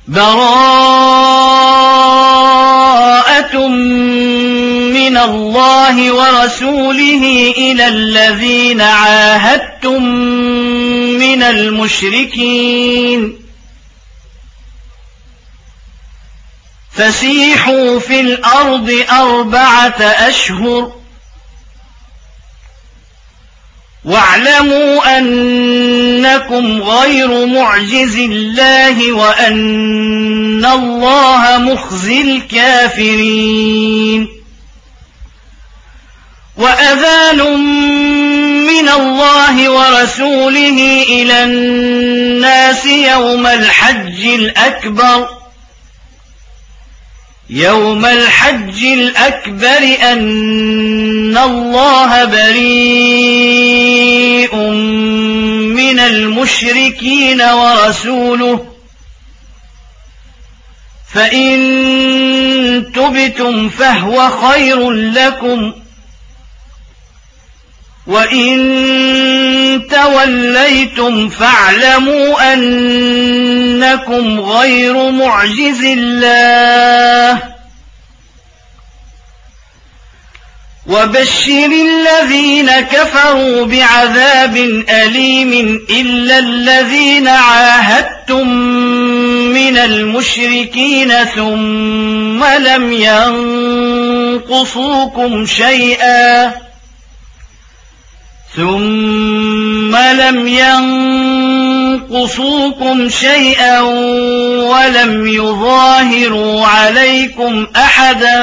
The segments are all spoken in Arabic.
براءة من الله ورسوله إلى الذين عاهدتم من المشركين فسيحوا في الأرض 4 أشهر واعلموا أنكم غير معجز الله وأن الله مخزي الكافرين وأذان من الله ورسوله إلى الناس يوم الحج الأكبر أن الله بريء من المشركين ورسوله فإن تبتم فهو خير لكم وإن توليتم فاعلموا أنكم غير معجز الله وبشر الذين كفروا بعذاب أليم إلا الذين عاهدتم من المشركين ثم لم ينقصوكم شيئا ولم يظاهروا عليكم أحدا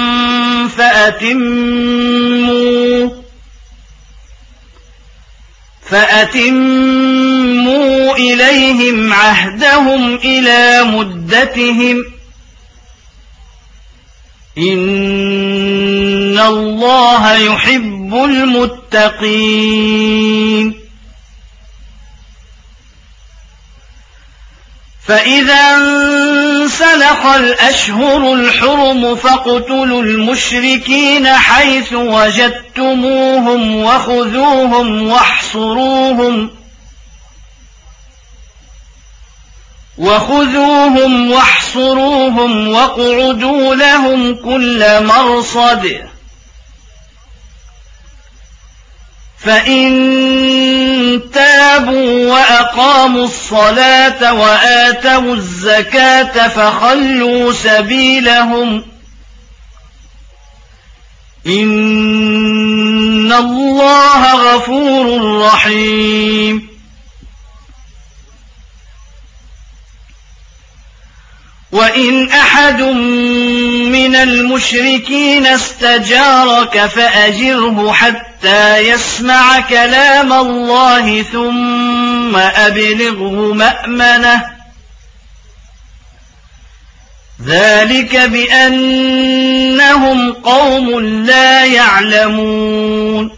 فأتموا إليهم عهدهم إلى مدتهم إن الله يحب المتقين فإذا انسلخ الأشهر الحرم فاقتلوا المشركين حيث وجدتموهم وخذوهم واحصروهم واقعدوا لهم كل مرصد فإن تابوا وأقاموا الصلاة وآتوا الزكاة فخلوا سبيلهم إن الله غفور رحيم وإن أحد من المشركين استجارك فأجره حتى يسمع كلام الله ثم أبلغه مأمنه ذلك بأنهم قوم لا يعلمون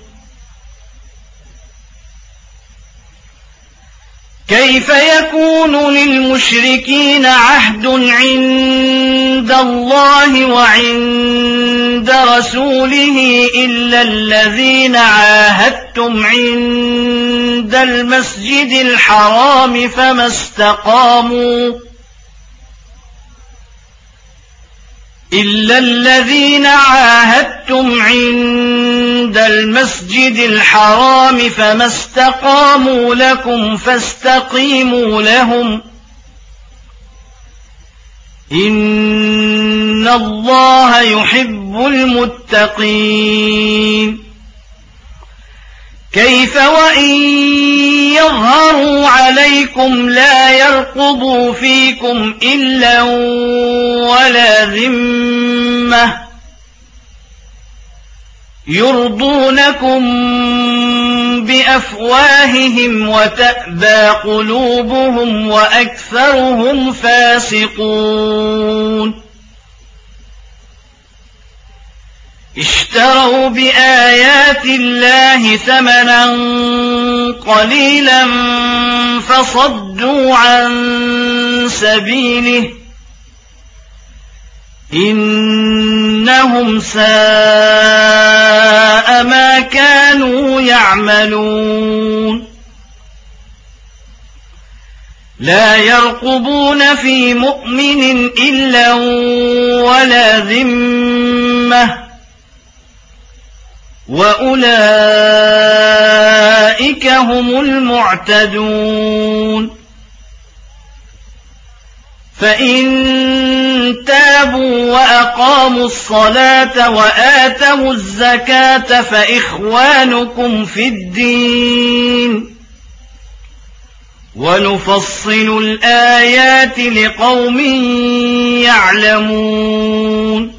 كيف يكون للمشركين عهد عند الله وعند رسوله إلا الذين عاهدتم عند المسجد الحرام فما استقاموا لكم فاستقيموا لهم إن الله يحب المتقين كيف وإن يظهروا عليكم لا يرقبوا فيكم إلا ولا ذمة يرضونكم بأفواههم وتأبى قلوبهم وأكثرهم فاسقون اشتروا بآيات الله ثمنا قليلا فصدوا عن سبيله إنهم ساء ما كانوا يعملون لا يرقبون في مؤمن إلا ولا ذمة وأولئك هم المعتدون فإن تابوا وأقاموا الصلاة وآتوا الزكاة فإخوانكم في الدين ونفصل الآيات لقوم يعلمون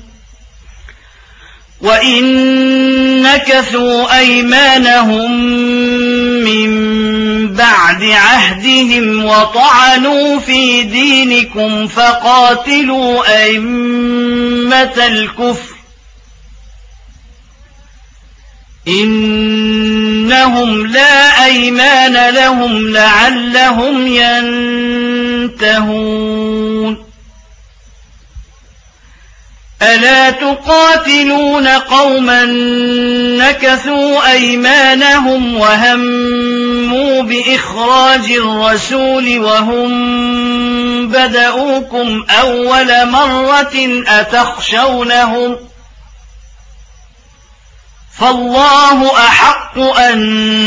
وإن نكثوا أيمانهم من بعد عهدهم وطعنوا في دينكم فقاتلوا أئمة الكفر إنهم لا أيمان لهم لعلهم ينتهون ألا تقاتلون قوما نكثوا أيمانهم وهموا بإخراج الرسول وهم بدؤوكم أول مرة أتخشونهم فالله أحق أن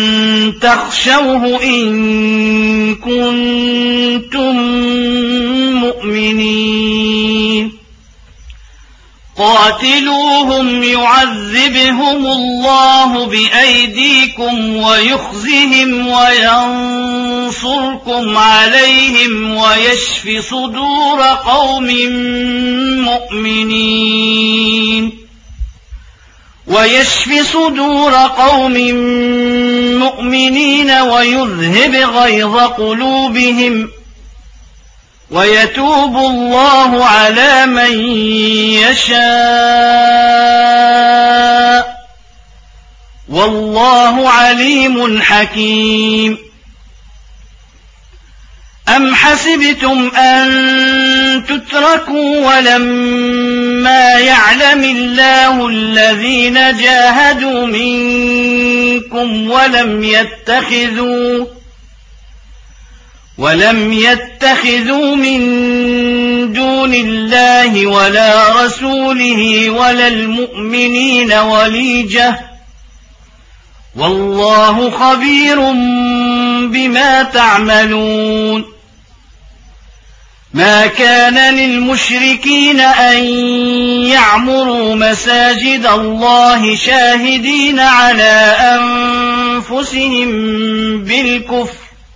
تخشوه إن كنتم مؤمنين قاتلوهم يعذبهم الله بأيديكم ويخزهم وينصركم عليهم ويشف صدور قوم مؤمنين ويذهب غيظ قلوبهم ويتوب الله على من يشاء والله عليم حكيم أم حسبتم أن تتركوا ولما يعلم الله الذين جاهدوا منكم ولم يتخذوا من دون الله ولا رسوله ولا المؤمنين وليجة والله خبير بما تعملون ما كان للمشركين أن يعمروا مساجد الله شاهدين على أنفسهم بالكفر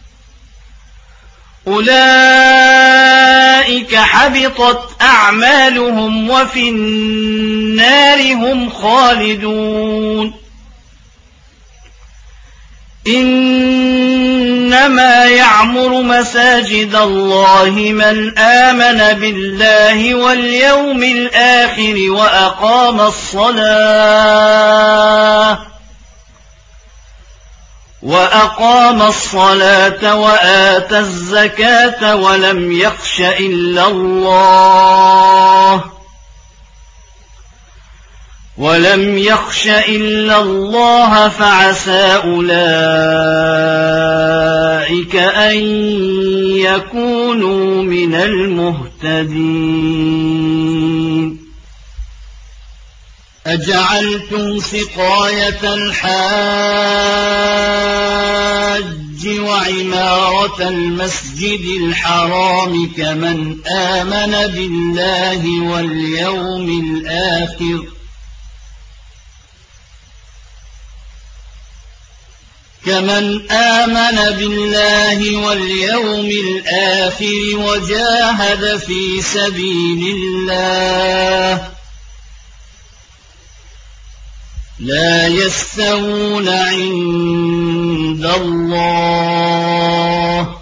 أولئك حبطت أعمالهم وفي النار هم خالدون إنما يعمر مساجد الله من آمن بالله واليوم الآخر وأقام الصلاة وآتى الزكاة ولم يخش إلا الله فعسى أولئك أن يكونوا من المهتدين أجعلتم سقاية الحاج وعمارة المسجد الحرام كمن آمن بالله واليوم الآخر وجاهد في سبيل الله لا يستوون عند الله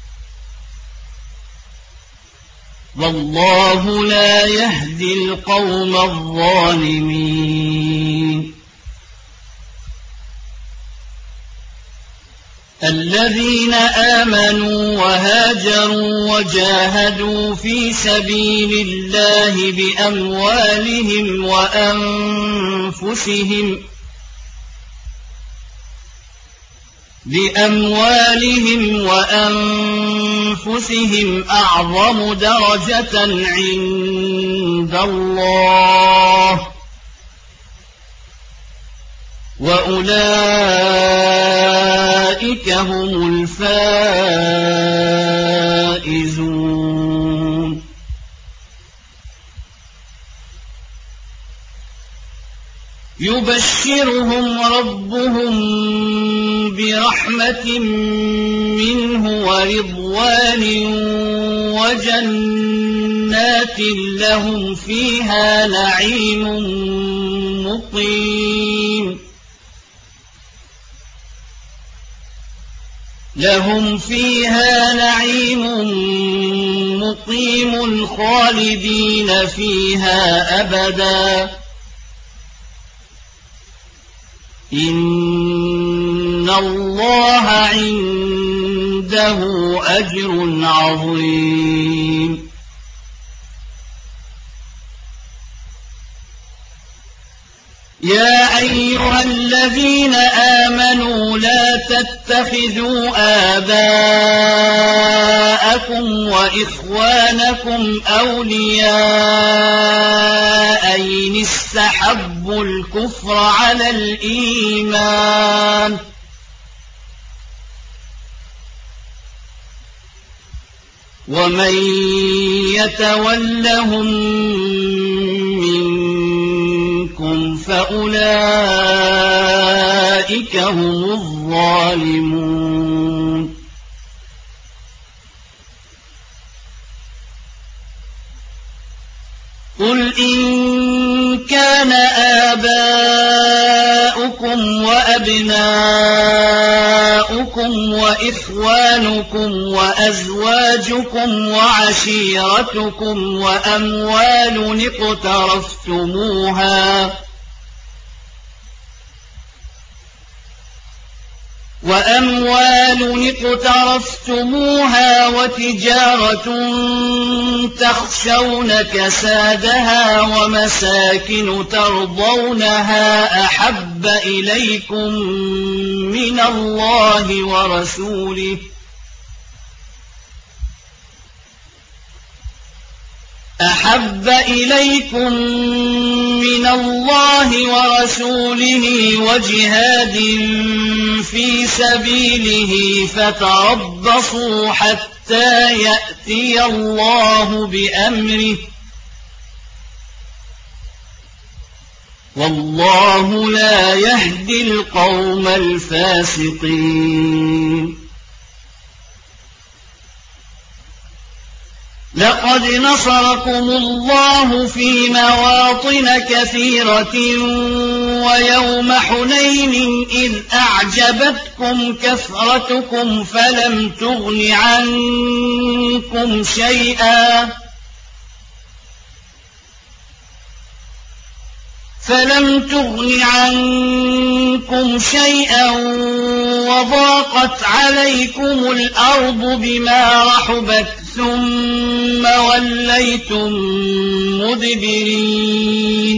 والله لا يهدي القوم الظالمين الذين آمنوا وهاجروا وجاهدوا في سبيل الله بأموالهم وأنفسهم بأموالهم وأنفسهم أعظم درجة عند الله وأولئك هم الفائزون يبشرهم ربهم برحمة منه ورضوان وجنات لهم فيها نعيم مقيم خالدين فيها أبدا إن الله عنده أجر عظيم يا أيها الذين آمنوا لا تتخذوا آباءكم وإخوانكم أولياء إن استحبوا الكفر على الإيمان ومن يتولهم منكم فأولئك هم الظالمون قل إن كان آباؤكم وأبناؤكم وإخوانكم وأزواجكم وعشيرتكم وأموال اقترفتموها وتجارة تخشون كسادها ومساكن ترضونها أحب إليكم من الله ورسوله وجهاد في سبيله فتربصوا حتى يأتي الله بأمره والله لا يهدي القوم الفاسقين لقد نصركم الله في مواطن كثيرة ويوم حنين إذ أعجبتكم كثرتكم فلم تغن عنكم شيئا وضاقت عليكم الأرض بما رحبت ثم وليتم مدبرين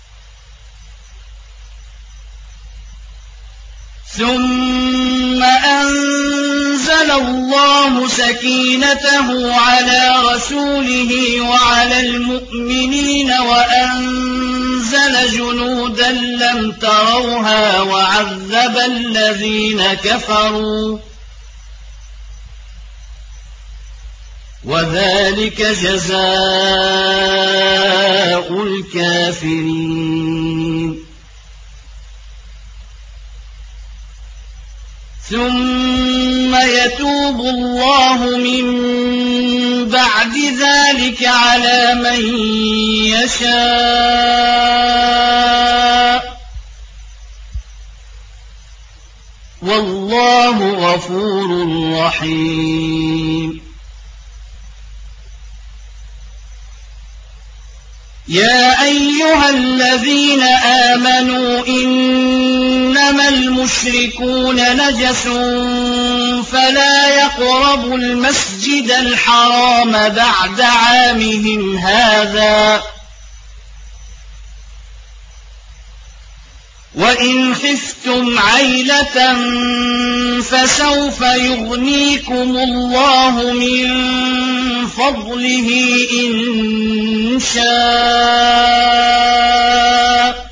ثم أنزل الله سكينته على رسوله وعلى المؤمنين وأنزل جنودا لم تروها وعذب الذين كفروا وذلك جزاء الكافرين ثم يتوب الله من بعد ذلك على من يشاء والله غفور رحيم يا أيها الذين آمنوا إنما المشركون نجس فلا يقربوا المسجد الحرام بعد عامهم هذا وإن خفتم عيلة فسوف يغنيكم الله من فضله إن شاء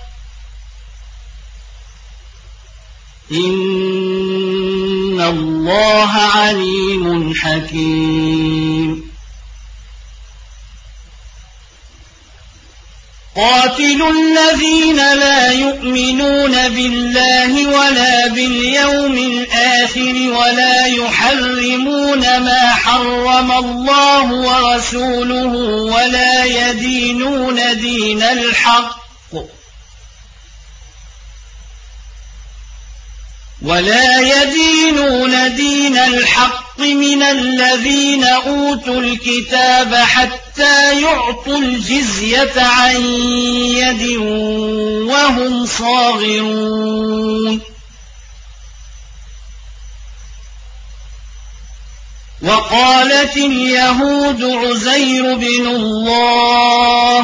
إن الله عليم حكيم قاتلوا الذين لا يؤمنون بالله ولا باليوم الآخر ولا يحرمون ما حرم الله ورسوله ولا يدينون دين الحق من الذين أوتوا الكتاب حتى يعطوا الجزية عن يد وهم صاغرون وقالت اليهود عزير بن الله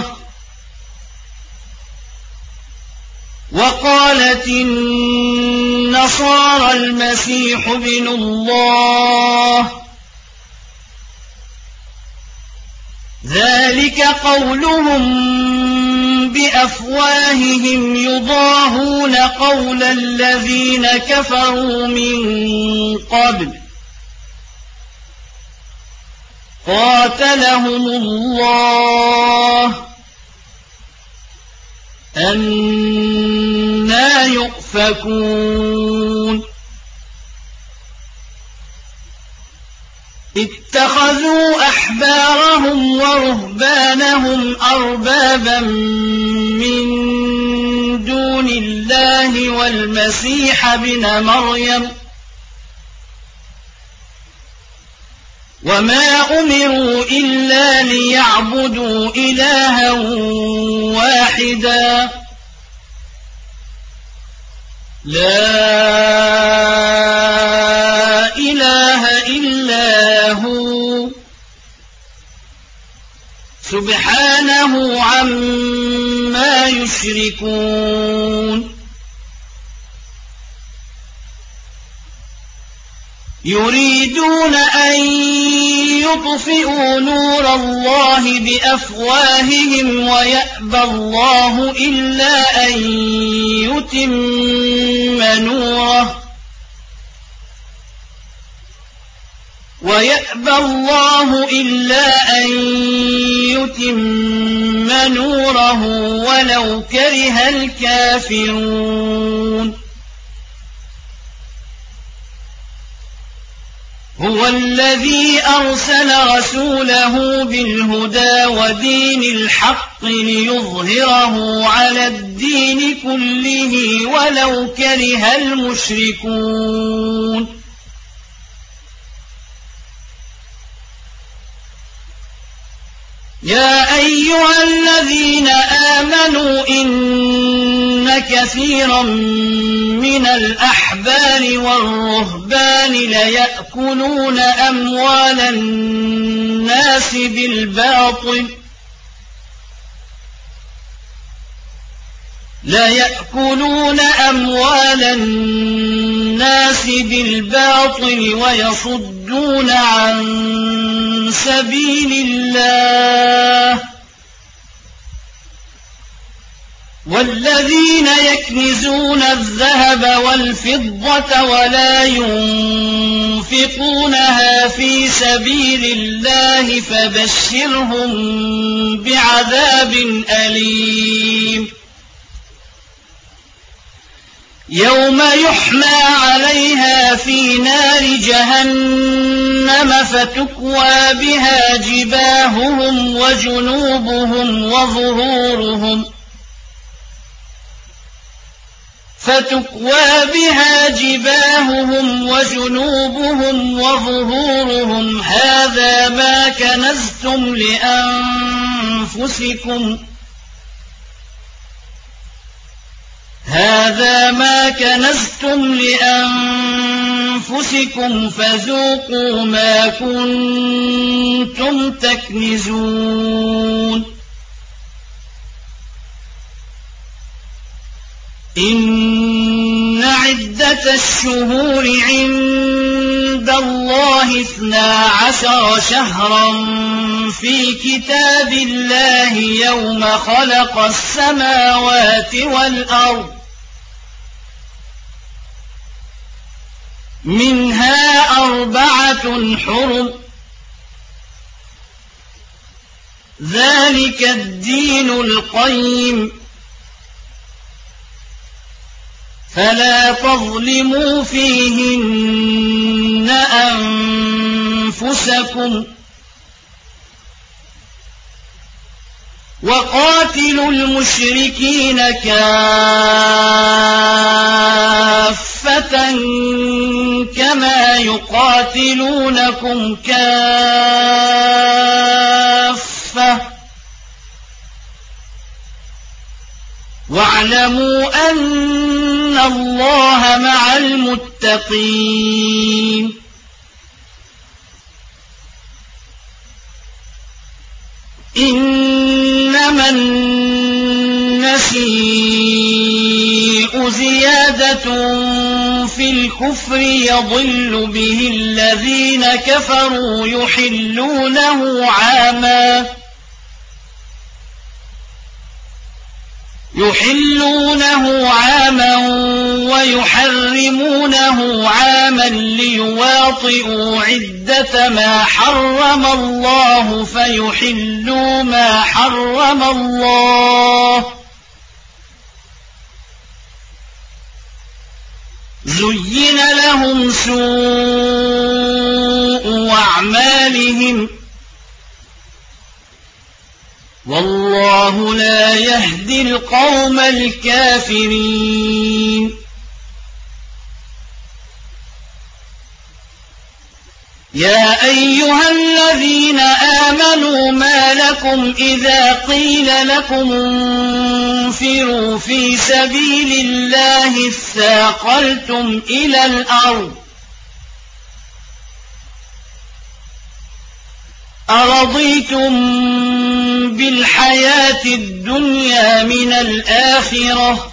وقالت النصارى المسيح بن الله ذلك قولهم بأفواههم يضاهون قول الذين كفروا من قبل قاتلهم الله أنى يؤفكون اتخذوا أحبارهم ورهبانهم أربابا من دون الله والمسيح ابن مريم وما أمروا إلا ليعبدوا إلها واحدا لا إله إلا هو سبحانه عما يشركون يريدون أن يطفئوا نور الله بأفواههم ويأبى الله إلا أن يتم نوره ولو كره الكافرون هو الذي أرسل رسوله بالهدى ودين الحق ليظهره على الدين كله ولو كره المشركون يا أيها الذين آمنوا إن كثيرا من الأحبار والرهبان ليأكلون أموال الناس بالباطل ويصدون عن سبيل الله والذين يكنزون الذهب والفضة ولا ينفقونها في سبيل الله فبشرهم بعذاب أليم يوم يحمى عليها في نار جهنم فتكوى بها جباههم وجنوبهم وظهورهم هذا ما كنزتم لأنفسكم فذوقوا ما كنتم تكنزون إن عدة الشهور عند الله 12 شهرا في كتاب الله يوم خلق السماوات والأرض منها 4 حرم ذلك الدين القيم فلا تظلموا فيهن أنفسكم وقاتلوا المشركين كافة كما يقاتلونكم كافة واعلموا أن الله مع المتقين إنما النسيء زيادة في الكفر يضل به الذين كفروا يحلونه عاما ويحرمونه عاما ليواطئوا عدة ما حرم الله فيحلوا ما حرم الله زين لهم سوء أعمالهم والله لا يهدي القوم الكافرين يا أيها الذين آمنوا ما لكم إذا قيل لكم انفروا في سبيل الله اثاقلتم إلى الأرض أرضيتم بالحياة الدنيا من الآخرة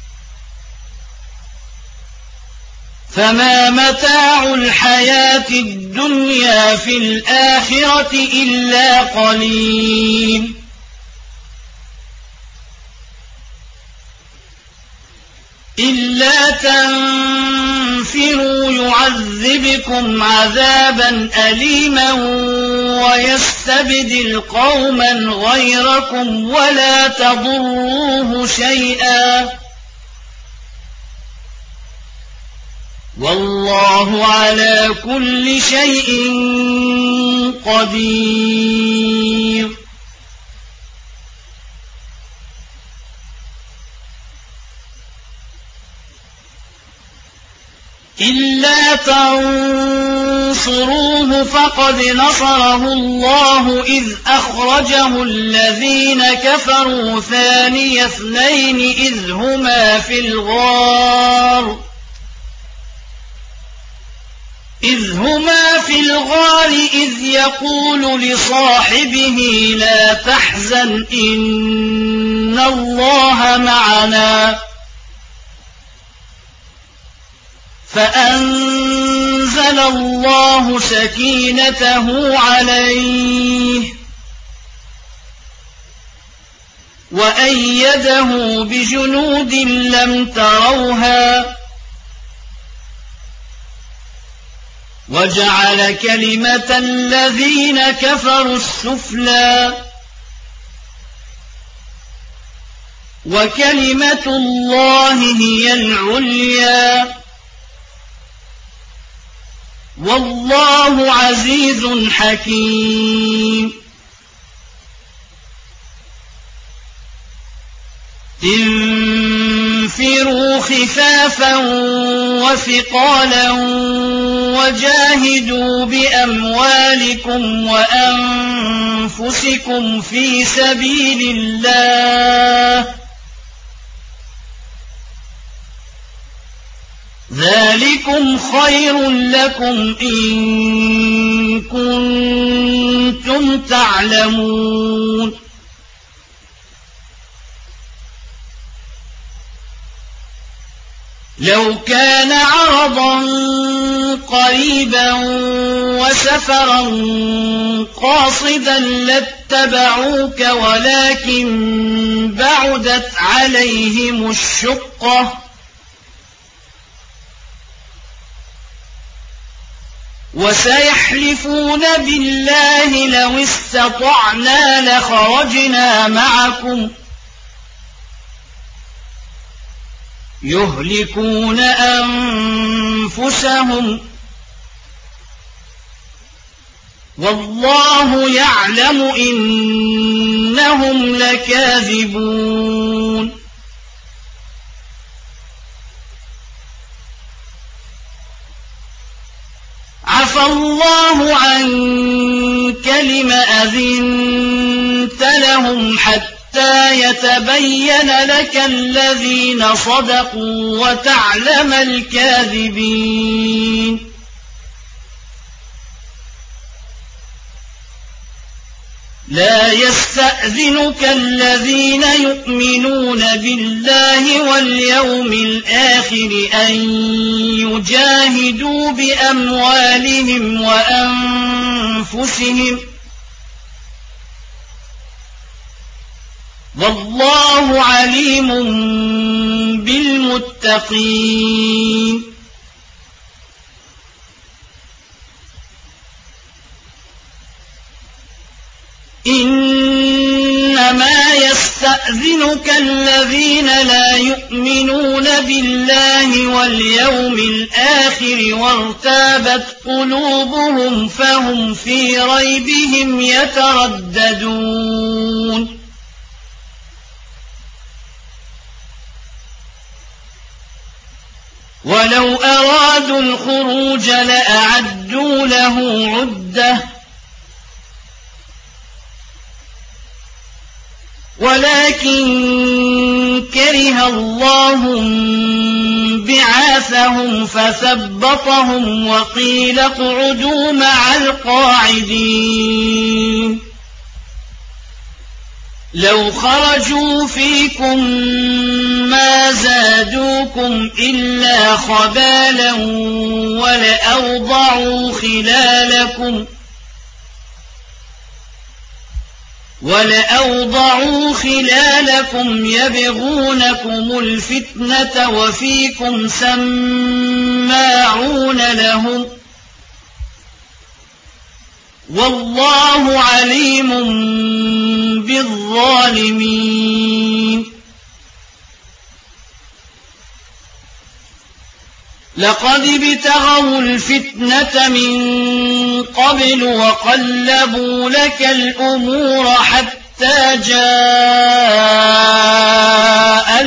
فما متاع الحياة الدنيا في الآخرة إلا قليل إلا تنفروا يعذبكم عذابا أليما ويستبدل قوما غيركم ولا تضروه شيئا والله على كل شيء قدير إلا تنصروه فقد نصره الله إذ أخرجه الذين كفروا ثاني اثنين إذ هما في الغار إذ يقول لصاحبه لا تحزن إن الله معنا فأنزل الله سكينته عليه وأيده بجنود لم تروها وجعل كلمة الذين كفروا السفلى وكلمة الله هي العليا والله عزيز حكيم انفروا خفافا وثقالا وجاهدوا بأموالكم وأنفسكم في سبيل الله ذلكم خير لكم إن كنتم تعلمون لو كان عرضا قريبا وسفرا قاصدا لاتبعوك ولكن بعدت عليهم الشقة وسيحلفون بالله لو استطعنا لخرجنا معكم يهلكون أنفسهم والله يعلم إنهم لكاذبون عفى الله عنك لم أذنت لهم حتى يتبين لك الذين صدقوا وتعلم الكاذبين لا يستأذنك الذين يؤمنون بالله واليوم الآخر أن يجاهدوا بأموالهم وأنفسهم والله عليم بالمتقين إنما يستأذنك الذين لا يؤمنون بالله واليوم الآخر وارتابت قلوبهم فهم في ريبهم يترددون ولو أرادوا الخروج لأعدوا له عدة ولكن كره الله بعاثهم فثبطهم وقيل اقعدوا مع القاعدين لو خرجوا فيكم ما زادوكم إلا خبالا ولأوضعوا خلالكم يبغونكم الفتنة وفيكم سماعون لهم والله عليم بالظالمين لقد ابتغوا الفتنة من قبل وقلبوا لك الأمور حتى جاء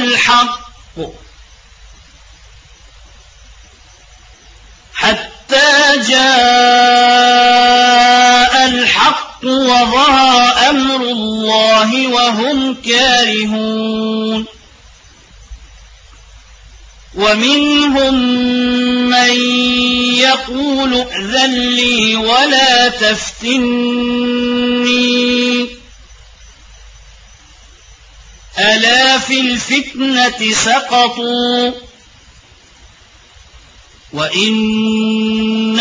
الحق وظهر أمر الله وهم كارهون ومنهم من يقول ائذن لي ولا تفتني ألا في الفتنة سقطوا وإن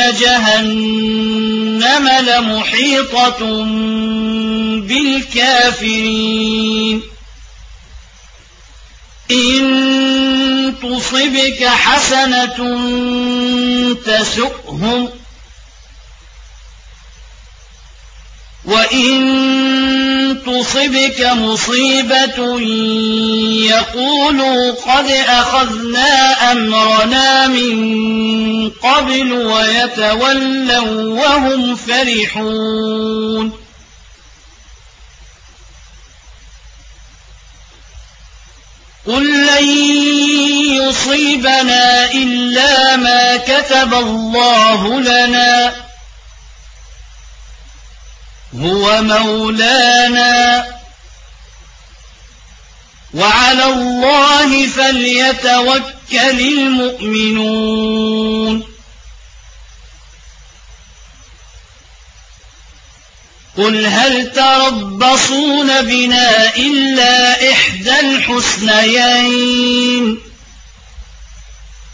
جهنم لمحيطة بالكافرين إن تصبك حسنة تسؤهم وإن تصبك مصيبة يقولوا قد أخذنا أمرنا من قبل ويتولوا وهم فرحون قل لن يصيبنا إلا ما كتب الله لنا هو مولانا وعلى الله فليتوكل المؤمنون قل هل تربصون بنا إلا إحدى الحسنيين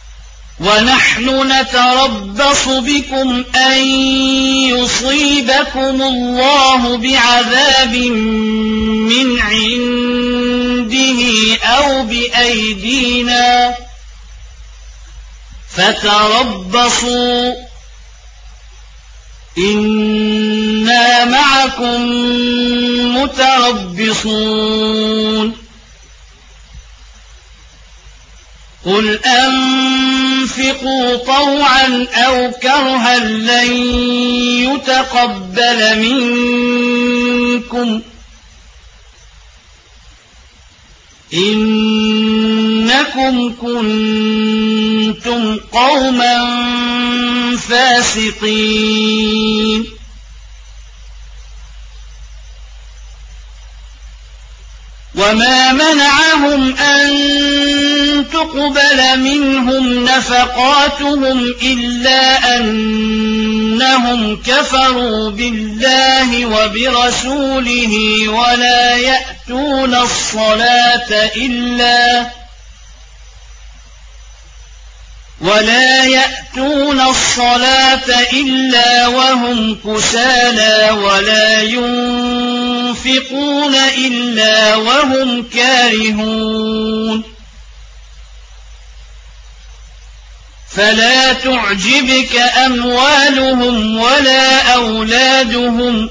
ونحن نتربص بكم أن يصيبكم الله بعذاب من عنده أو بأيدينا فتربصوا إنا معكم متربصون قل أنفقوا طوعا أو كرها لن يتقبل منكم إنكم كنتم قوما فاسقين وما منعهم أن تقبل منهم نفقاتهم إلا أنهم كفروا بالله وبرسوله ولا يأتون الصلاة إلا وهم كسالى ولا ينفقون إلا وهم كارهون فلا تعجبك أموالهم ولا أولادهم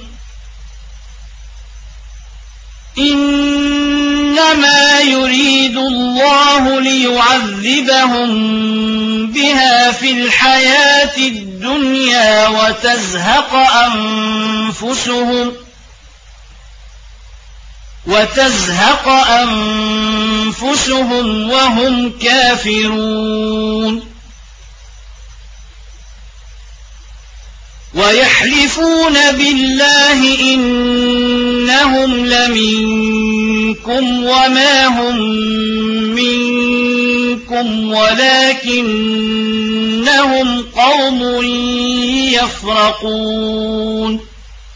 إنما يريد الله ليعذبهم بها في الحياة الدنيا وتزهق أنفسهم وهم كافرون ويحلفون بالله إنهم لمنكم وما هم منكم ولكنهم قوم يفرقون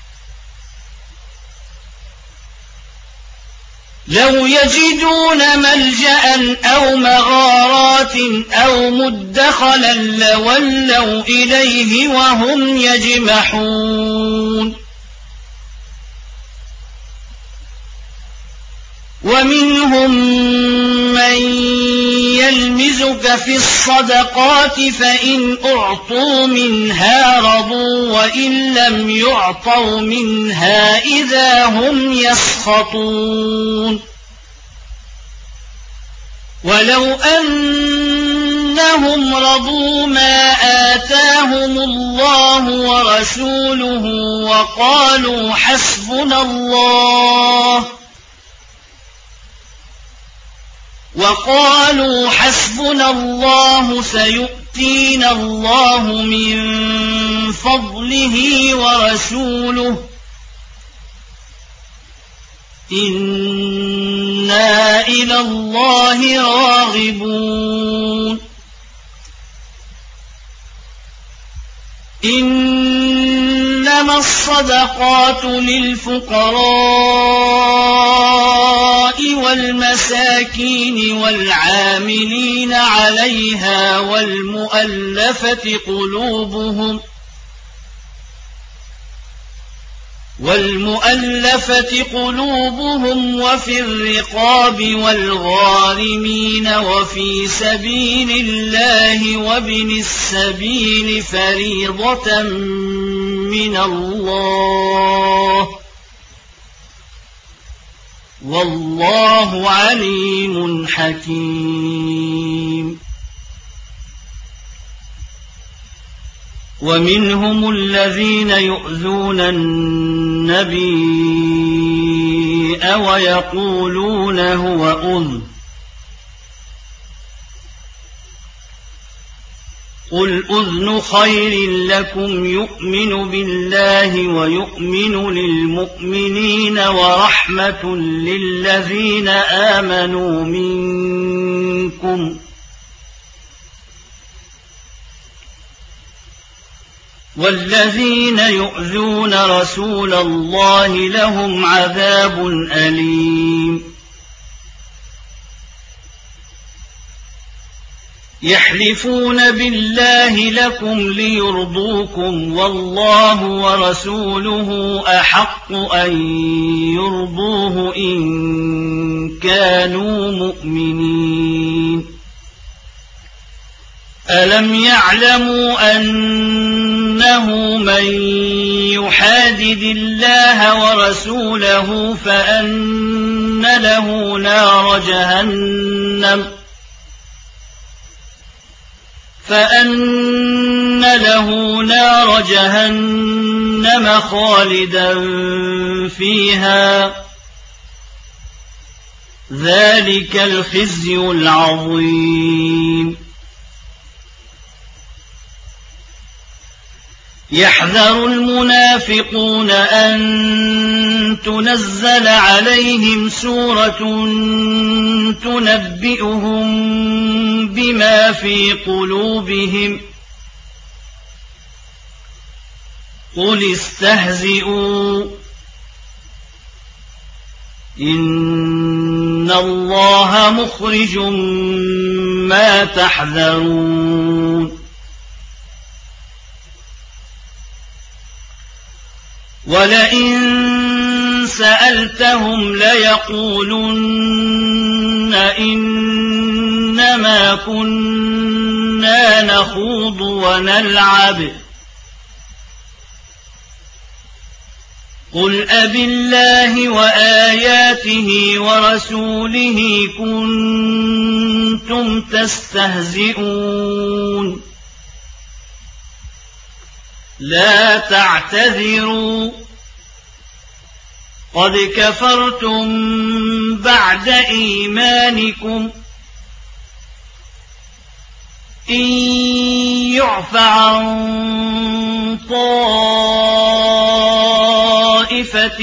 لو يجدون ملجأ أو مغارات أو مدخلا لولوا إليه وهم يجمحون ومنهم من يلمزك في الصدقات فإن أعطوا منها رضوا وإن لم يعطوا منها إذا هم يسخطون ولو أنهم رضوا ما آتاهم الله ورسوله وقالوا حسبنا الله سيؤتينا الله من فضله ورسوله إنا إلى الله راغبون إنما الصدقات للفقراء والمساكين والعاملين عليها والمؤلفة قلوبهم وفي الرقاب والغارمين وفي سبيل الله وابن السبيل فريضة من الله والله عليم حكيم ومنهم الذين يؤذون النبي ويقولون هو أذن قل أذن خير لكم يؤمن بالله ويؤمن للمؤمنين ورحمة للذين آمنوا منكم والذين يؤذون رسول الله لهم عذاب أليم يحلفون بالله لكم ليرضوكم والله ورسوله أحق أن يرضوه إن كانوا مؤمنين ألم يعلموا أنه من يحادد الله ورسوله فأن له نار جهنم خالدا فيها ذلك الخزي العظيم يحذر المنافقون أن تنزل عليهم سورة تنبئهم بما في قلوبهم قل استهزئوا إن الله مخرج ما تحذرون ولئن سألتهم ليقولن إنما كنا نخوض ونلعب قل أبالله وآياته ورسوله كنتم تستهزئون لا تعتذروا قد كفرتم بعد إيمانكم إن يعف عن طائفة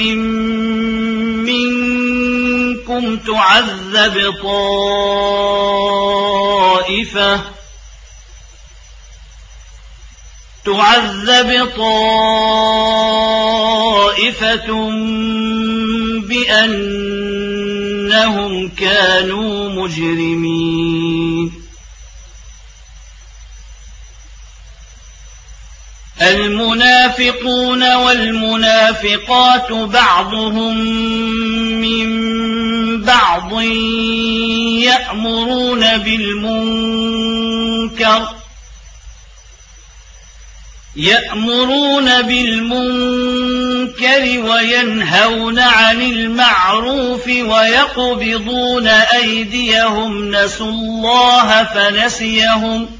منكم تعذب طائفة بأنهم كانوا مجرمين المنافقون والمنافقات بعضهم من بعض يأمرون بالمنكر وينهون عن المعروف ويقبضون أيديهم نسوا الله فنسيهم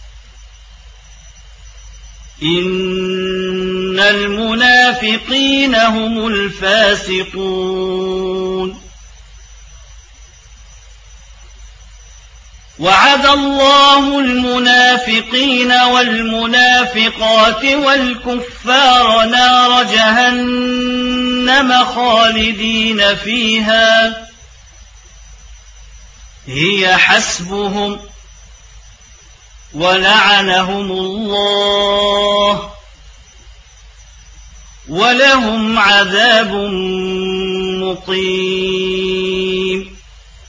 إن المنافقين هم الفاسقون وعد الله المنافقين والمنافقات والكفار نار جهنم خالدين فيها هي حسبهم ولعنهم الله ولهم عذاب مقيم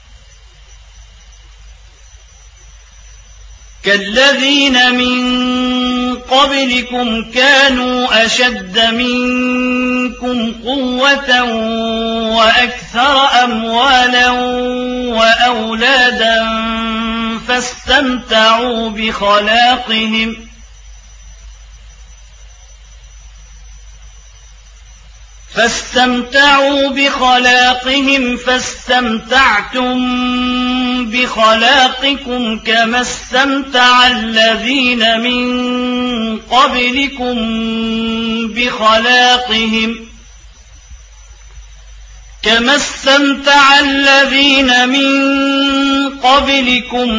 كالذين من قبلكم كانوا أشد منكم قوة وأكثر أموالا وأولادا فاستمتعوا بخلاقهم فاستمتعتم بخلاقكم كما استمتع الذين من قبلكم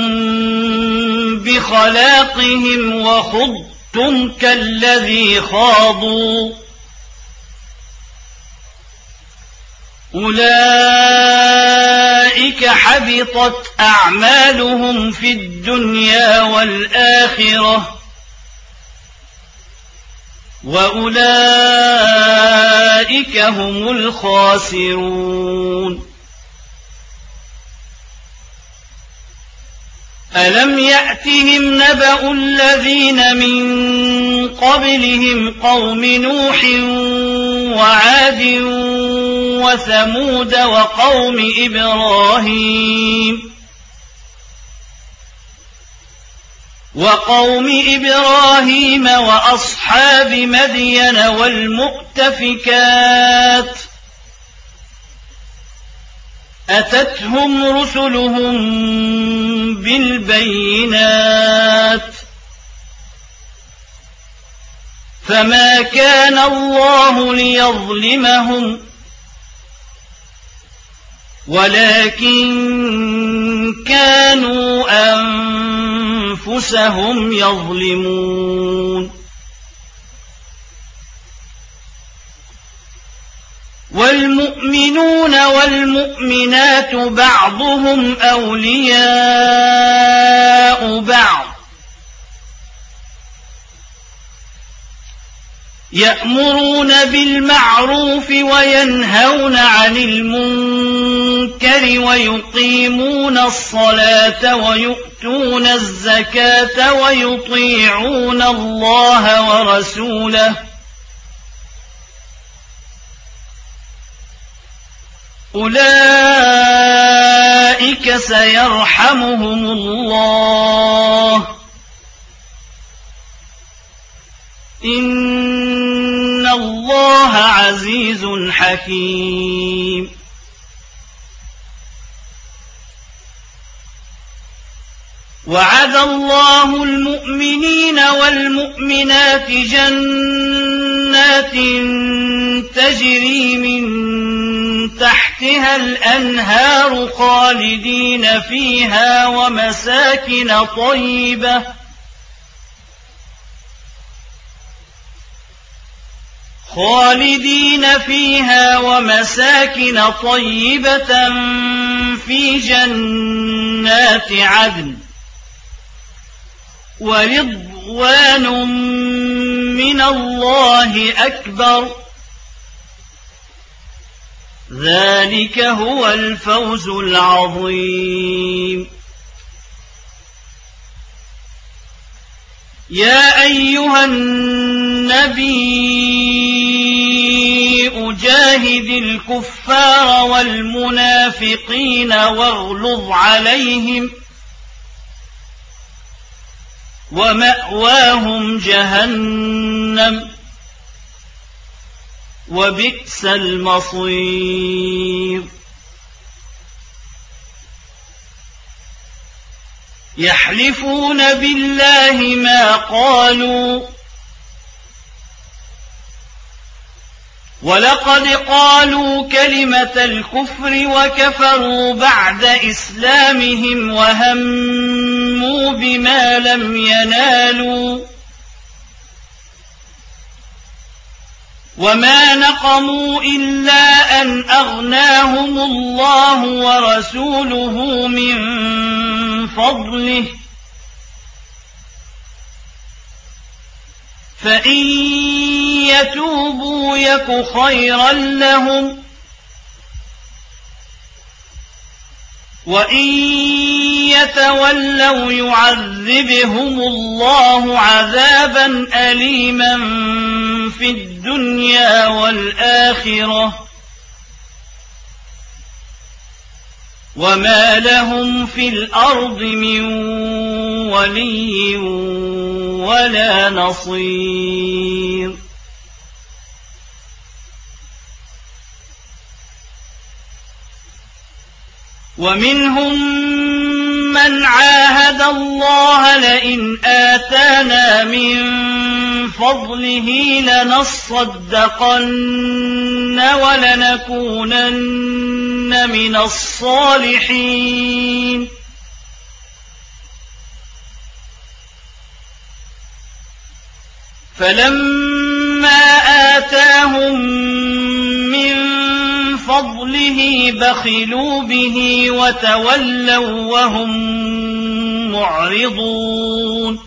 بخلاقهم وخضتم كالذي خاضوا أولئك حبطت أعمالهم في الدنيا والآخرة وأولئك هم الخاسرون ألم يأتهم نبأ الذين من قبلهم قوم نوح وعاد وثمود وقوم إبراهيم وأصحاب مدين والمؤتفكات أتتهم رسلهم بالبينات فما كان الله ليظلمهم ولكن كانوا أنفسهم يظلمون والمؤمنون والمؤمنات بعضهم أولياء بعض يأمرون بالمعروف وينهون عن المنكر ويقيمون الصلاة ويؤتون الزكاة ويطيعون الله ورسوله أولئك سيرحمهم الله إن الله عزيز حكيم وعد الله المؤمنين والمؤمنات جنات تجري من تحتها الأنهار خالدين فيها ومساكن طيبة في جنات عدن ورضوان من الله أكبر ذلك هو الفوز العظيم يا أيها النبي جاهد الكفار والمنافقين واغلظ عليهم ومأواهم جهنم وبئس المصير يحلفون بالله ما قالوا ولقد قالوا كلمة الكفر وكفروا بعد إسلامهم وهموا بما لم ينالوا وما نقموا إلا أن أغناهم الله ورسوله من فضله فإن يتوبوا يك خيرا لهم وإن يتولوا يعذبهم الله عذابا أليما في الدنيا والآخرة وما لهم في الأرض من ولي ولا نصير ومنهم من عاهد الله لئن آتانا من فضله لنصدقن ولنكونن من الصالحين فلما آتاهم من فضله بخلوا به وتولوا وهم معرضون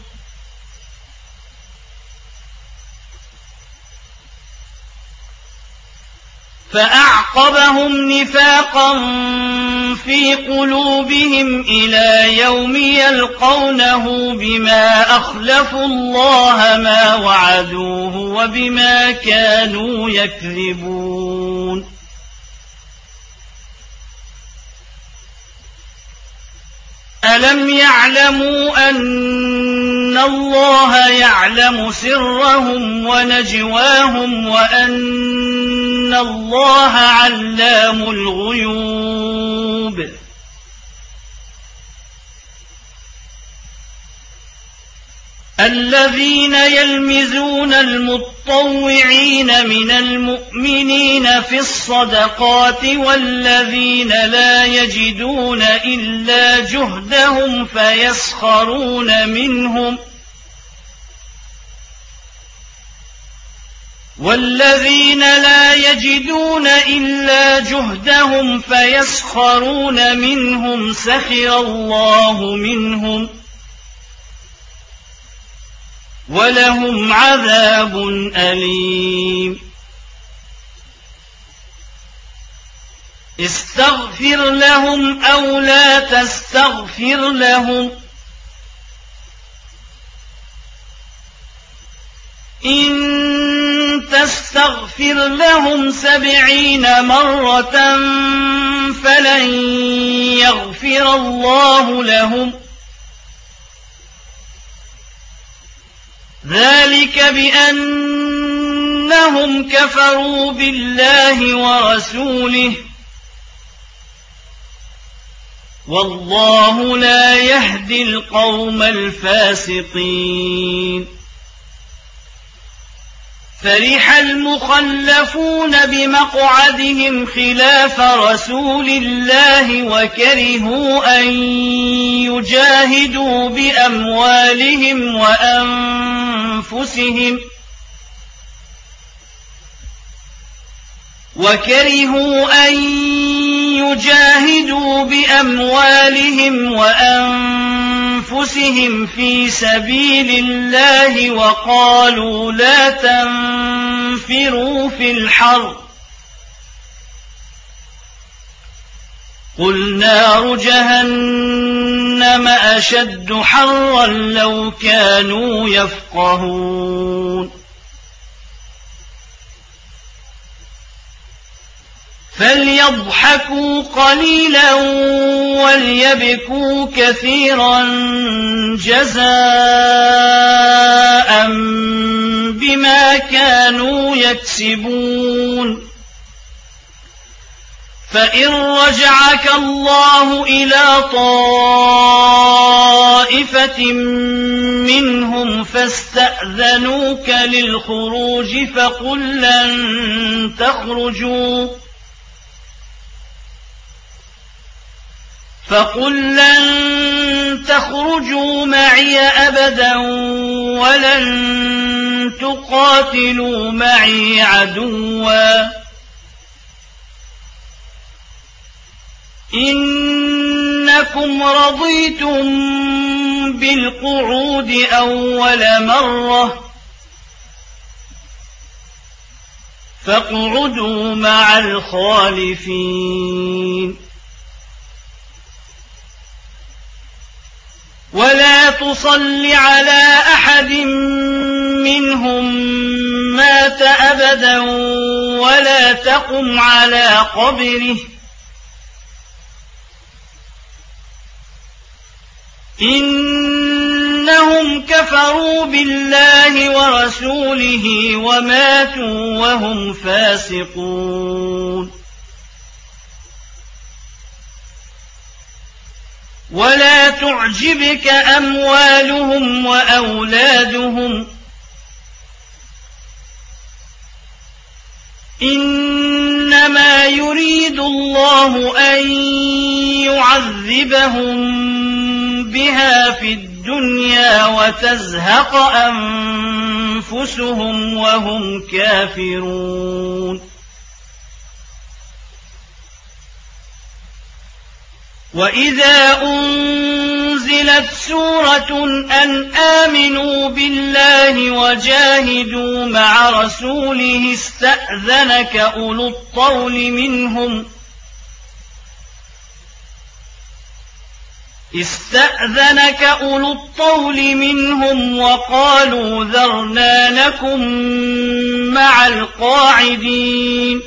فأعقبهم نفاقا في قلوبهم إلى يوم يلقونه بما أخلفوا الله ما وعدوه وبما كانوا يكذبون ألم يعلموا أن الله يعلم سرهم ونجواهم وأن الله علام الغيوب الذين يلمزون المطوعين من المؤمنين في الصدقات والذين لا يجدون إلا جهدهم فيسخرون منهم سخر الله منهم ولهم عذاب أليم استغفر لهم أو لا تستغفر لهم إن تستغفر لهم 70 مرة فلن يغفر الله لهم ذلك بأنهم كفروا بالله ورسوله والله لا يهدي القوم الفاسقين فرح المخلفون بمقعدهم خلاف رسول الله وكرهوا أن يجاهدوا بأموالهم وأنفسهم في سبيل الله وقالوا لا تنفروا في الحر قل نار جهنم أشد حرا لو كانوا يفقهون فليضحكوا قليلا وليبكوا كثيرا جزاء بما كانوا يكسبون فإن رجعك الله إلى طائفة منهم فاستأذنوك للخروج فقل لن تخرجوا معي أبدا ولن تقاتلوا معي عدوا إنكم رضيتم بالقعود أول مرة فاقعدوا مع الخالفين ولا تصل على أحد منهم مات أبدا ولا تقم على قبره إنهم كفروا بالله ورسوله وماتوا وهم فاسقون ولا تعجبك أموالهم وأولادهم إنما يريد الله أن يعذبهم بها في الدنيا وتزهق أنفسهم وهم كافرون وإذا أنزل أنزلت سورة أن آمنوا بالله وجاهدوا مع رسوله استأذنك أولو الطول منهم وقالوا ذرنا نكن مع القاعدين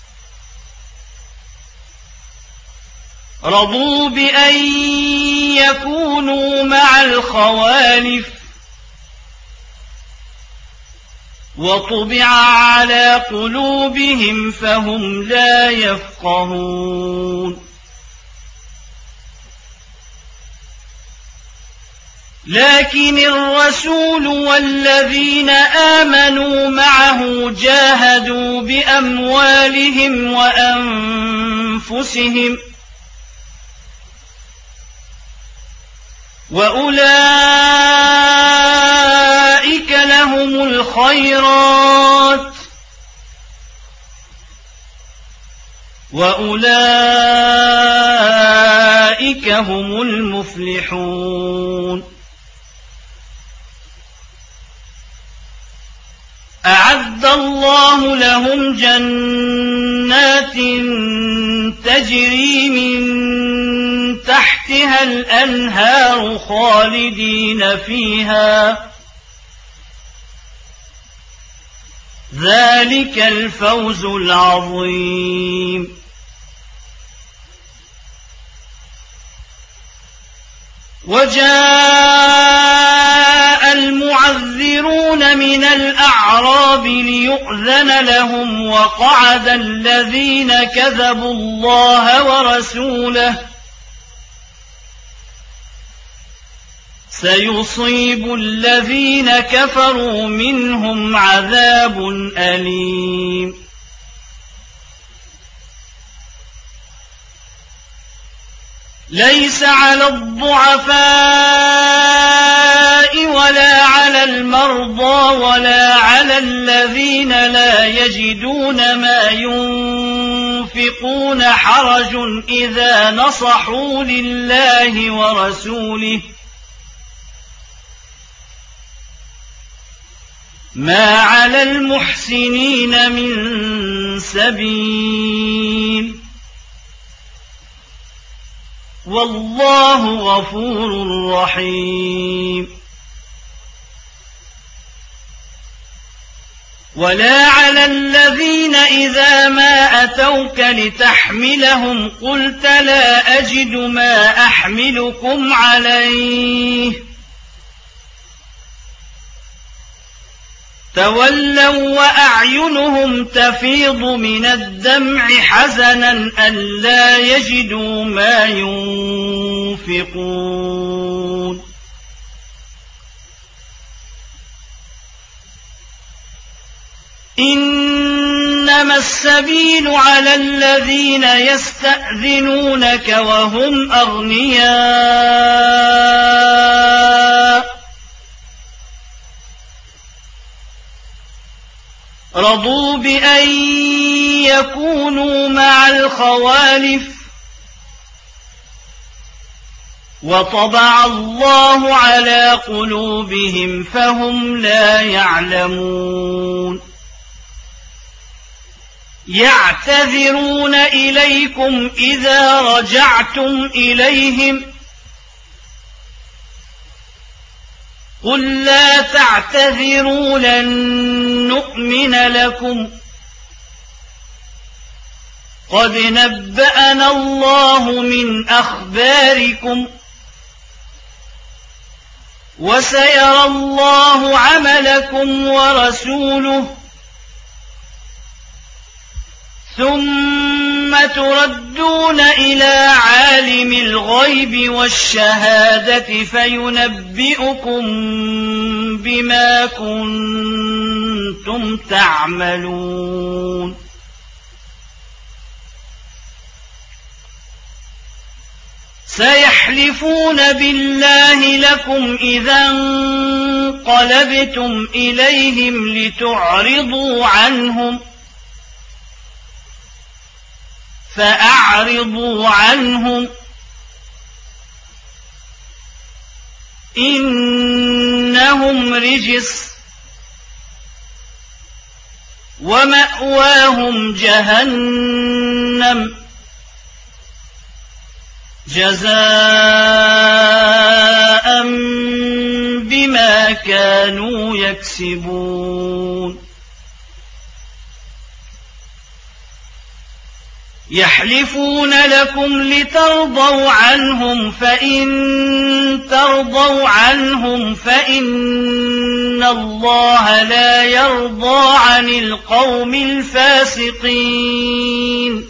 رضوا بأن يكونوا مع الخوالف وطبع على قلوبهم فهم لا يفقهون لكن الرسول والذين آمنوا معه جاهدوا بأموالهم وأنفسهم وأولئك لهم الخيرات وأولئك هم المفلحون أعد الله لهم جنات تجري من تحتها الأنهار خالدين فيها ذلك الفوز العظيم وجاء المعذرون من الأعراب ليؤذن لهم وقعد الذين كذبوا الله ورسوله سيصيب الذين كفروا منهم عذاب أليم ليس على الضعفاء ولا على المرضى ولا على الذين لا يجدون ما ينفقون حرج إذا نصحوا لله ورسوله ما على المحسنين من سبيل والله غفور رحيم ولا على الذين إذا ما أتوك لتحملهم قلت لا أجد ما أحملكم عليه تولوا وأعينهم تفيض من الدمع حزنا ألا يجدوا ما ينفقون إنما السبيل على الذين يستأذنونك وهم أغنياء رضوا بأن يكونوا مع الخوالف وطبع الله على قلوبهم فهم لا يعلمون يعتذرون إليكم إذا رجعتم إليهم قل لا تعتذروا لن نؤمن لكم قد نبأنا الله من أخباركم وسيرى الله عملكم ورسوله ثم تردون إلى عالم الغيب والشهادة فينبئكم بما كنتم تعملون سيحلفون بالله لكم إذا انقلبتم إليهم لتعرضوا عنهم فأعرضوا عنهم إنهم رجس ومأواهم جهنم جزاء بما كانوا يكسبون يحلفون لكم لترضوا عنهم فإن ترضوا عنهم فإن الله لا يرضى عن القوم الفاسقين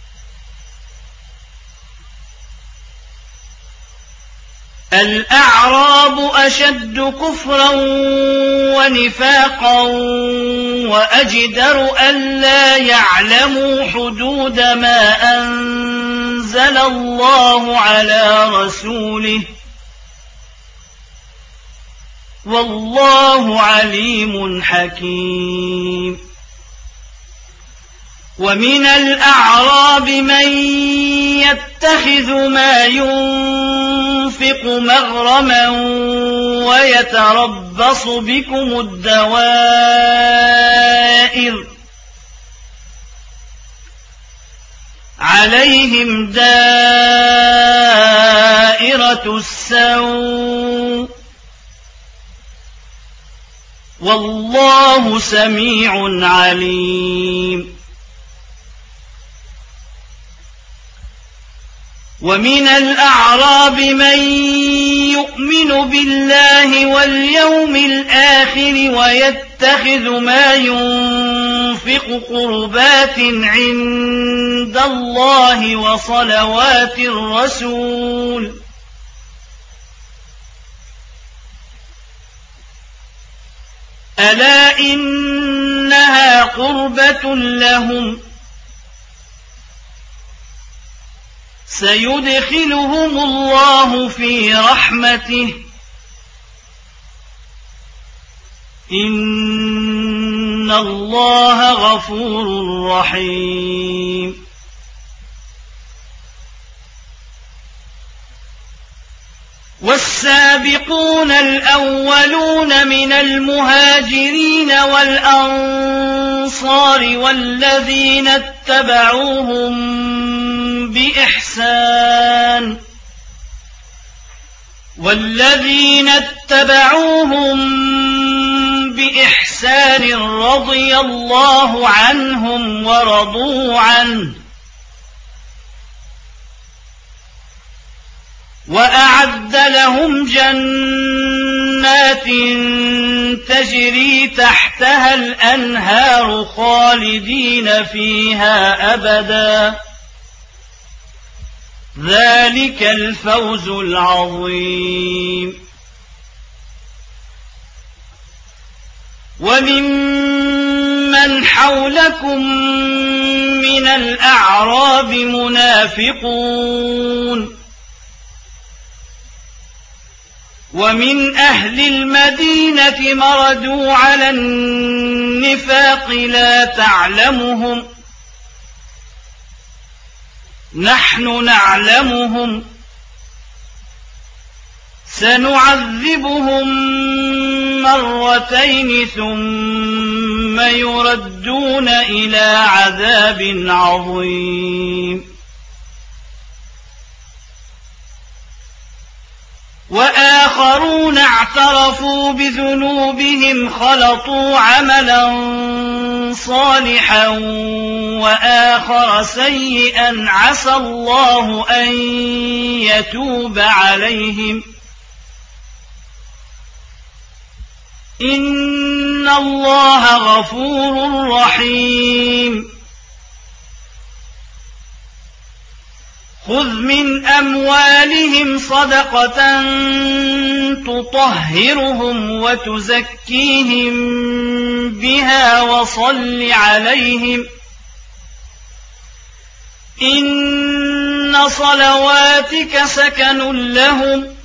الأعراب أشد كفرا ونفاقا وأجدر ألا يعلموا حدود ما أنزل الله على رسوله والله عليم حكيم ومن الأعراب من يتخذ ما ينفق مغرما ويتربص بكم الدوائر عليهم دائرة السوء والله سميع عليم ومن الأعراب من يؤمن بالله واليوم الآخر ويتخذ ما ينفق قربات عند الله وصلوات الرسول ألا إنها قربة لهم سيدخلهم الله في رحمته إن الله غفور رحيم والسابقون الأولون من المهاجرين والأنصار والذين اتبعوهم بإحسان رضي الله عنهم ورضوا عنه وأعد لهم جنات تجري تحتها الأنهار خالدين فيها أبدا ذلك الفوز العظيم وممن حولكم من الأعراب منافقون ومن أهل المدينة مردوا على النفاق لا تعلمهم نحن نعلمهم سنعذبهم مرتين ثم يردون إلى عذاب عظيم وآخرون اعترفوا بذنوبهم خلطوا عملا صالحا وآخر سيئا عسى الله أن يتوب عليهم إن الله غفور رحيم خذ من أموالهم صدقة تطهرهم وتزكيهم بها وصل عليهم إن صلواتك سكن لهم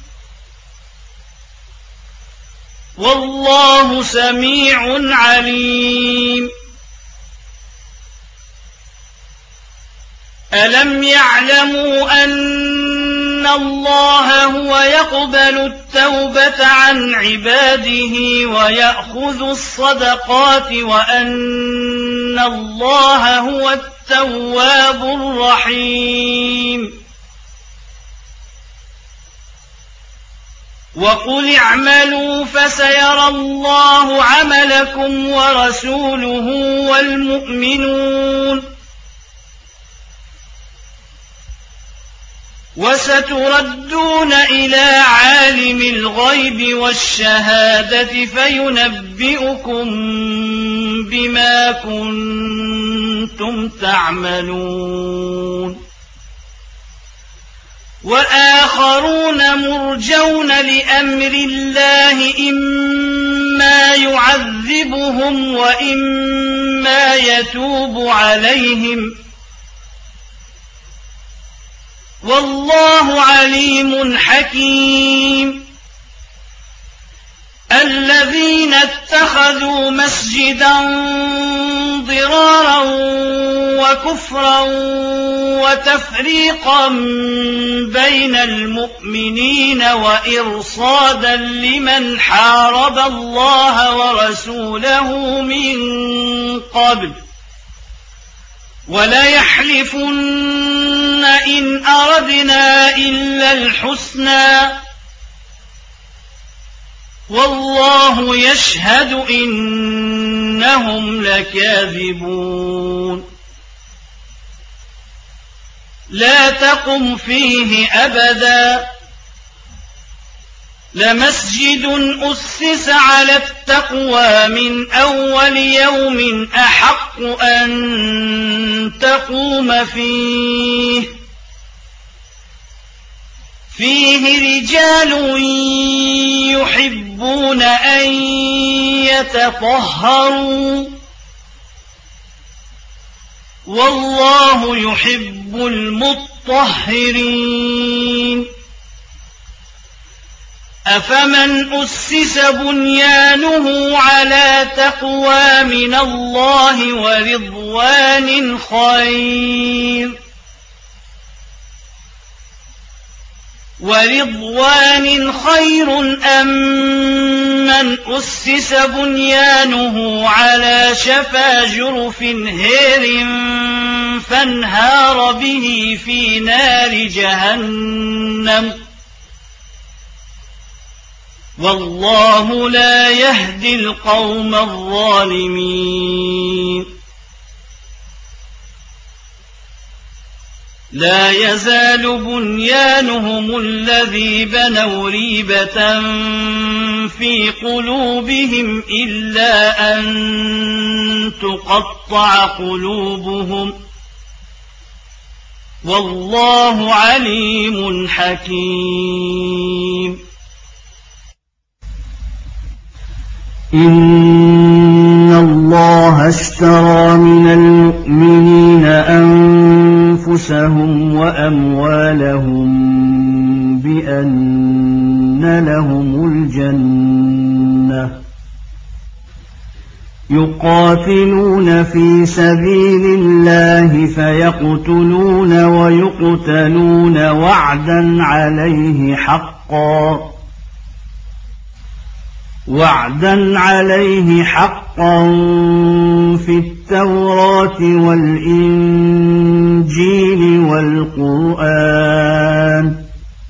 والله سميع عليم ألم يعلموا أن الله هو يقبل التوبة عن عباده ويأخذ الصدقات وأن الله هو التواب الرحيم وقل اعملوا فسيرى الله عملكم ورسوله والمؤمنون وستردون إلى عالم الغيب والشهادة فينبئكم بما كنتم تعملون وآخرون مرجون لأمر الله إما يعذبهم وإما يتوب عليهم والله عليم حكيم الذين اتخذوا مسجدا ضرارا وكفرا وتفريقا بين المؤمنين وإرصادا لمن حارب الله ورسوله من قبل وليحلفن إن أردنا إلا الحسنى والله يشهد إنهم لكاذبون لا تقم فيه أبدا لمسجد أسس على التقوى من أول يوم أحق أن تقوم فيه رجال يحبون أن يتطهروا والله يحب المطهرين أفمن أسس بنيانه على تقوى من الله ورضوان خير أم من أسس بنيانه على شفا جرف هير فانهار به في نار جهنم والله لا يهدي القوم الظالمين لا يزال بنيانهم الذي بنوا ريبة في قلوبهم إلا أن تقطع قلوبهم والله عليم حكيم إن الله اشترى من المؤمنين أنفسهم وأموالهم بأن لهم الجنة يقاتلون في سبيل الله فيقتلون ويقتلون وعدا عليه حقا في التوراة والإنجيل والقرآن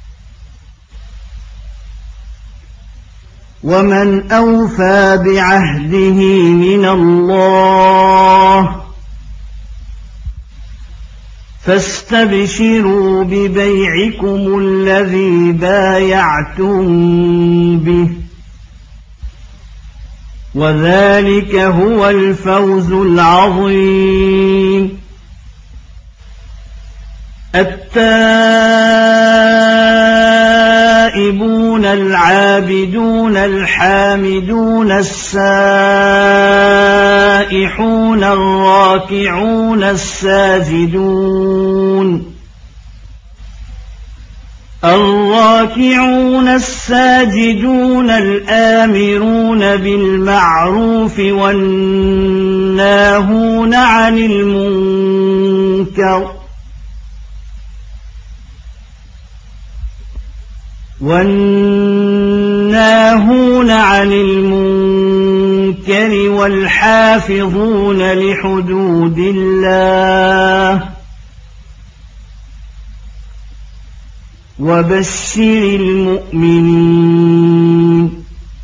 ومن أوفى بعهده من الله فاستبشروا ببيعكم الذي بايعتم به وذلك هو الفوز العظيم التائبون العابدون الحامدون السائحون الراكعون الساجدون الآمرون بالمعروف والناهون عن المنكر والناهون عن المنكر والحافظون لحدود الله وبشر المؤمنين.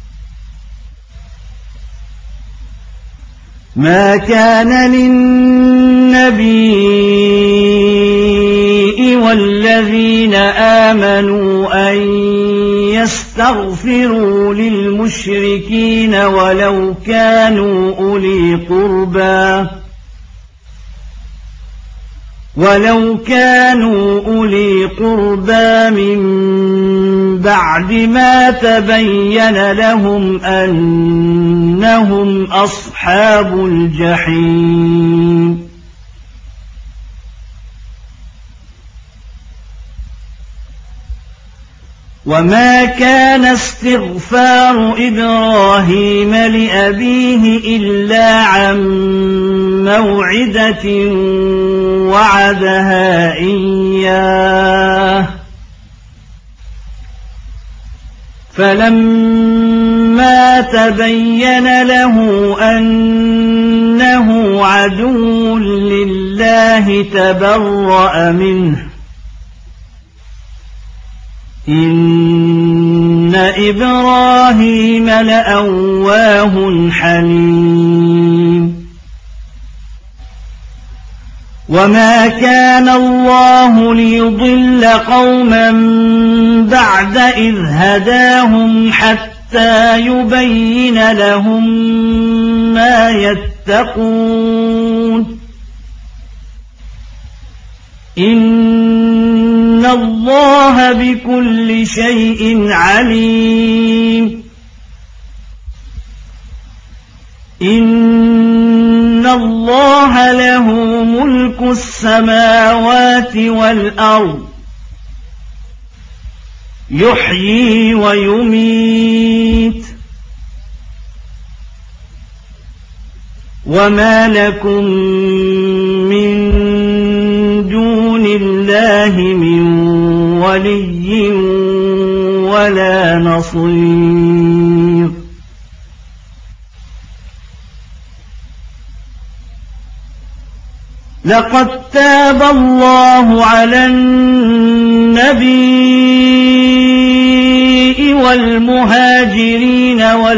ما كان للنبي والذين آمنوا أن يستغفروا للمشركين ولو كانوا أولي قربى من بعد ما تبين لهم أنهم أصحاب الجحيم. وما كان استغفار إبراهيم لأبيه إلا عن موعدة وعدها إياه فلما تبين له أنه عدو لله تبرأ منه إن إبراهيم لأواه حليم. وما كان الله ليضل قوما بعد إذ هداهم حتى يبين لهم ما يتقون إن الله بكل شيء عليم. إن الله له ملك السماوات والأرض يحيي ويميت وما لكم من دون الله من ولي ولا نصير. لقد تاب الله على النبي والمهاجرين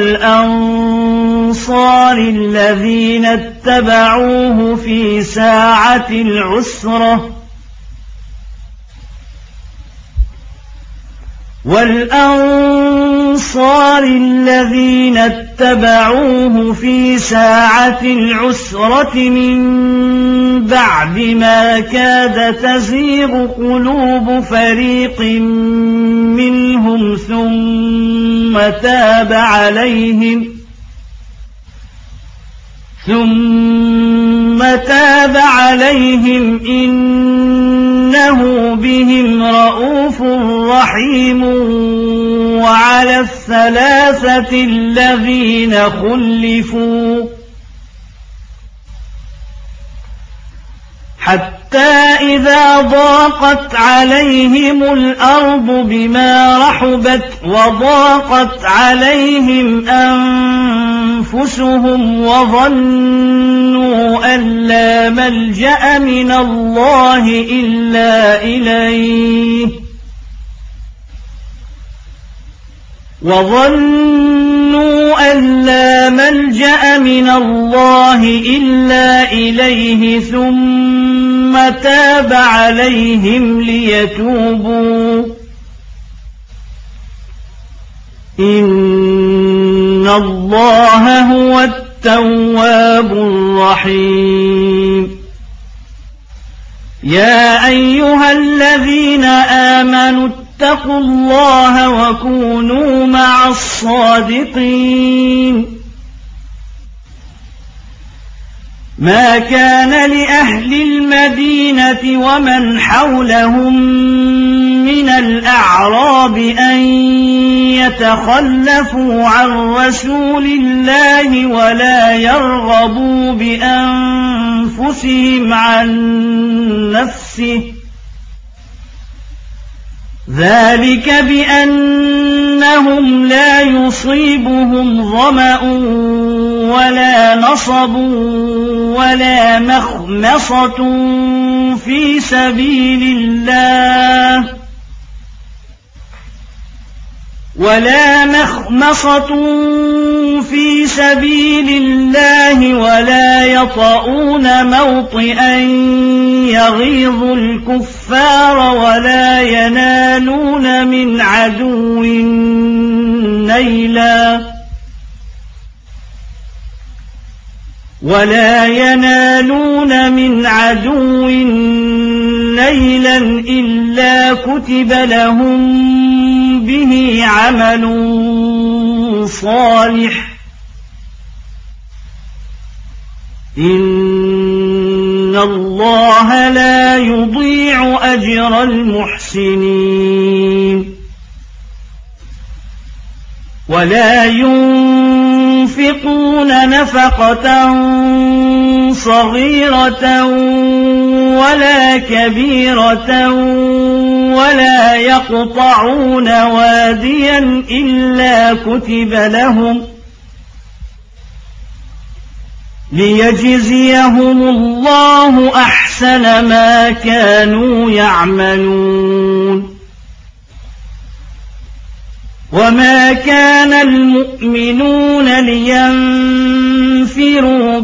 والأنصار الذين اتبعوه في ساعة العسرة من بعد ما كاد تزيغ قلوب فريق منهم ثم تاب عليهم إنه بهم رءوف رحيم. وعلى الثلاثة الذين خلفوا حتى إذا ضاقت عليهم الأرض بما رحبت وضاقت عليهم أنفسهم وظنوا أن لا ملجأ من الله إلا إليه ثم تاب عليهم ليتوبوا إن الله هو التواب الرحيم. يا أيها الذين آمنوا اتقوا الله وكونوا مع الصادقين. ما كان لأهل المدينة ومن حولهم من الأعراب أن يتخلفوا عن رسول الله ولا يرغبوا بأنفسهم عن نفسه ذلك بأنهم لا يصيبهم ظمأ ولا نصب ولا مخمصة في سبيل الله ولا يطؤون موطئا يغيظ الكفار ولا ينالون من عدو نيلا إلا كتب لهم به عمل صالح إن الله لا يضيع أجر المحسنين ولا ينفقون نفقة صغيرة ولا كبيرة ولا يقطعون واديا إلا كتب لهم ليجزيهم الله أحسن ما كانوا يعملون وما كان المؤمنون لينفروا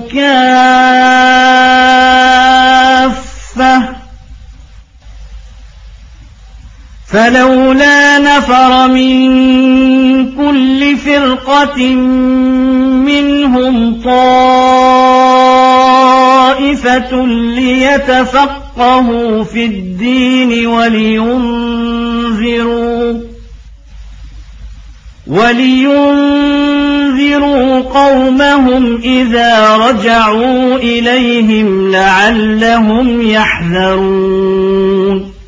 كافة فلولا نفر من كل فرقة منهم طائفة ليتفقهوا في الدين ولينذروا قومهم إذا رجعوا إليهم لعلهم يحذرون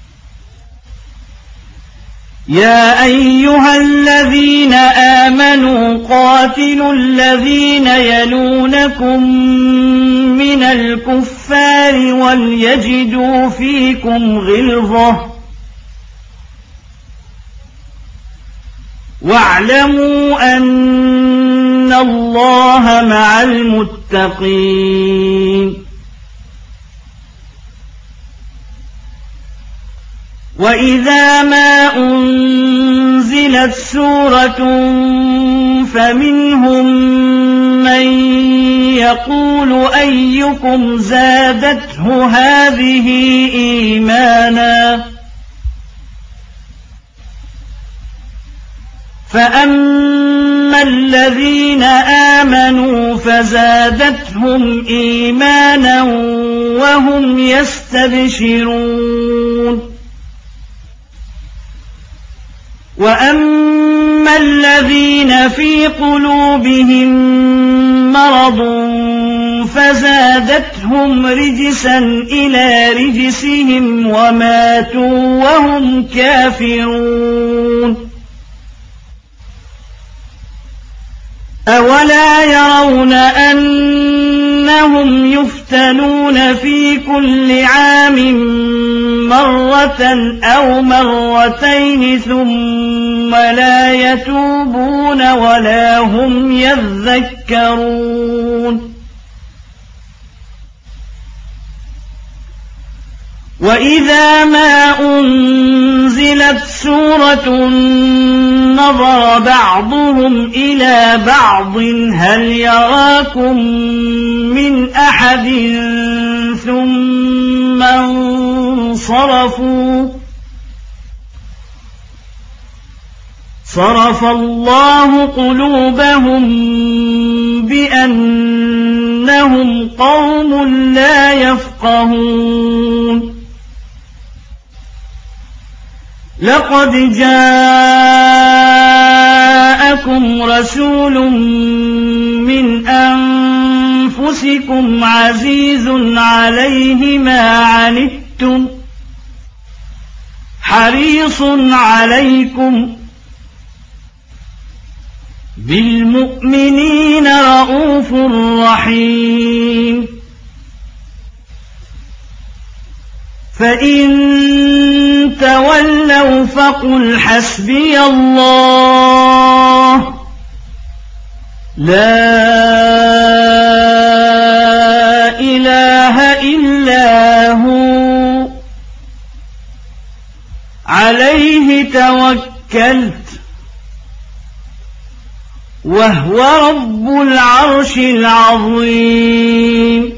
يا أيها الذين آمنوا قاتلوا الذين يلونكم من الكفار وليجدوا فيكم غلظة واعلموا أن الله مع المتقين وإذا ما أنزلت سورة فمنهم من يقول أيكم زادته هذه إيمانا فأما الذين آمنوا فزادتهم إيمانا وهم يستبشرون وأما الذين في قلوبهم مرض فزادتهم رجسا إلى رجسهم وماتوا وهم كافرون أولا يرون أنهم يفتنون في كل عام مرة أو مرتين ثم لا يتوبون ولا هم يذكرون وإذا ما أنزلت سورة نظر بعضهم إلى بعض هل يراكم من أحد ثم انصرفوا صرف الله قلوبهم بأنهم قوم لا يفقهون لقد جاءكم رسول من أنفسكم عزيز عليه ما عنتم حريص عليكم بالمؤمنين رؤوف رحيم فإن تولوا فقل حسبي الله لا إله إلا هو عليه توكلت وهو رب العرش العظيم.